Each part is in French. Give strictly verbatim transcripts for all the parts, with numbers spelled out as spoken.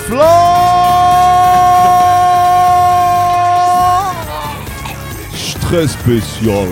Très spécial.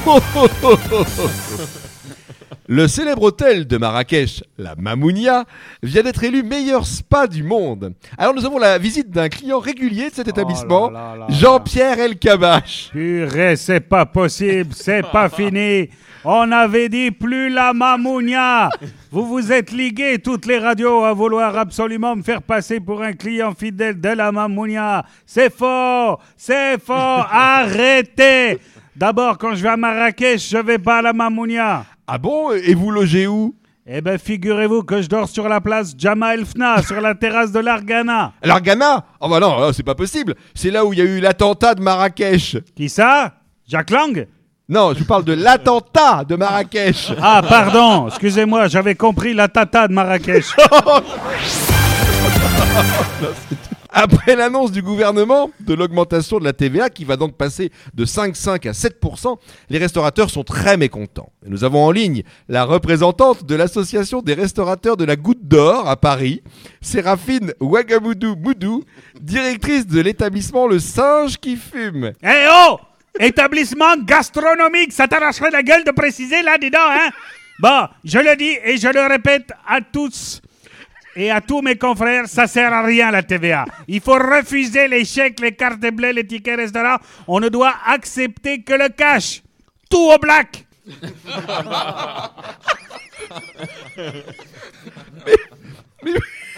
Le célèbre hôtel de Marrakech, la Mamounia, vient d'être élu meilleur spa du monde. Alors nous avons la visite d'un client régulier de cet établissement, oh là là là Jean-Pierre Elkabbach. Purée, c'est pas possible, c'est pas fini. On avait dit plus la Mamounia. Vous vous êtes ligués, toutes les radios, à vouloir absolument me faire passer pour un client fidèle de la Mamounia. C'est faux, c'est faux, arrêtez. D'abord, quand je vais à Marrakech, je vais pas à la Mamounia. Ah bon? Et vous logez où? Eh ben, figurez-vous que je dors sur la place Jama El Fna, sur la terrasse de l'Argana. L'Argana? Oh bah non, c'est pas possible. C'est là où il y a eu l'attentat de Marrakech. Qui ça? Jacques Lang? Non, je vous parle de l'attentat de Marrakech. Ah, pardon, excusez-moi, j'avais compris la tata de Marrakech. Après l'annonce du gouvernement de l'augmentation de la T V A qui va donc passer de cinq virgule cinq à sept pour cent, les restaurateurs sont très mécontents. Et nous avons en ligne la représentante de l'association des restaurateurs de la Goutte d'Or à Paris, Séraphine Ouagamoudou Moudou, directrice de l'établissement Le Singe qui fume. Eh hey oh! Établissement gastronomique, ça t'arracherait la gueule de préciser là-dedans, hein? Bon, je le dis et je le répète à tous et à tous mes confrères, ça sert à rien la T V A. Il faut refuser les chèques, les cartes bleues, les tickets restaurants. On ne doit accepter que le cash. Tout au black. mais, mais,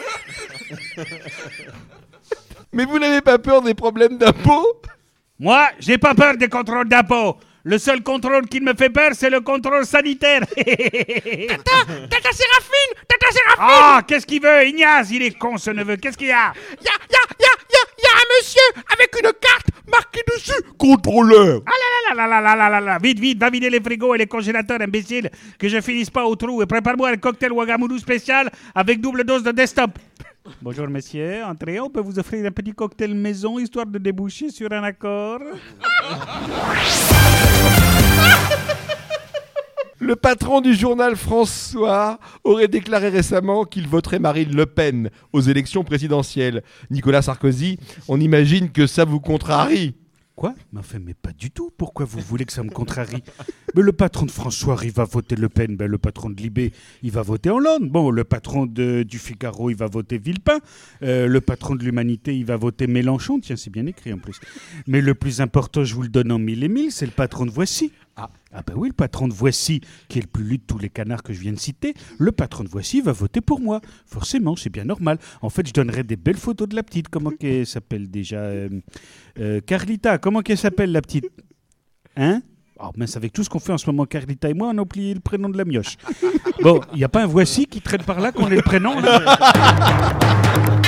mais vous n'avez pas peur des problèmes d'impôts? Moi, j'ai pas peur des contrôles d'impôts. Le seul contrôle qui me fait peur, c'est le contrôle sanitaire. Tata, Tata Séraphine, Tata Séraphine. Ah, qu'est-ce qu'il veut, Ignace? Il est con, ce neveu. Qu'est-ce qu'il y a? Il y a, il y a, il y a, il y a, il y a un monsieur avec une carte marquée dessus. Contrôleur. Ah là là là là là là là là. Vite, vite, va vider les frigos et les congélateurs, imbécile. Que je finisse pas au trou. Et prépare-moi un cocktail Ouagamoudou spécial avec double dose de desktop. Bonjour messieurs, entrez, on peut vous offrir un petit cocktail maison histoire de déboucher sur un accord. Le patron du journal François aurait déclaré récemment qu'il voterait Marine Le Pen aux élections présidentielles. Nicolas Sarkozy, on imagine que ça vous contrarie. Quoi? Mais enfin, mais pas du tout. Pourquoi vous voulez que ça me contrarie? Mais le patron de François, il va voter Le Pen. Ben, le patron de Libé, il va voter Hollande. Bon, le patron de, du Figaro, il va voter Villepin. Euh, le patron de l'Humanité, il va voter Mélenchon. Tiens, c'est bien écrit en plus. Mais le plus important, je vous le donne en mille et mille, c'est le patron de Voici. Ah, ah ben oui, le patron de Voici, qui est le plus lu de tous les canards que je viens de citer, le patron de Voici va voter pour moi. Forcément, c'est bien normal. En fait, je donnerai des belles photos de la petite. Comment qu'elle s'appelle déjà euh, euh, Carlita, comment qu'elle s'appelle la petite? Hein? Oh mince, avec tout ce qu'on fait en ce moment, Carlita et moi, on a oublié le prénom de la mioche. Bon, il n'y a pas un Voici qui traîne par là qu'on ait le prénom là?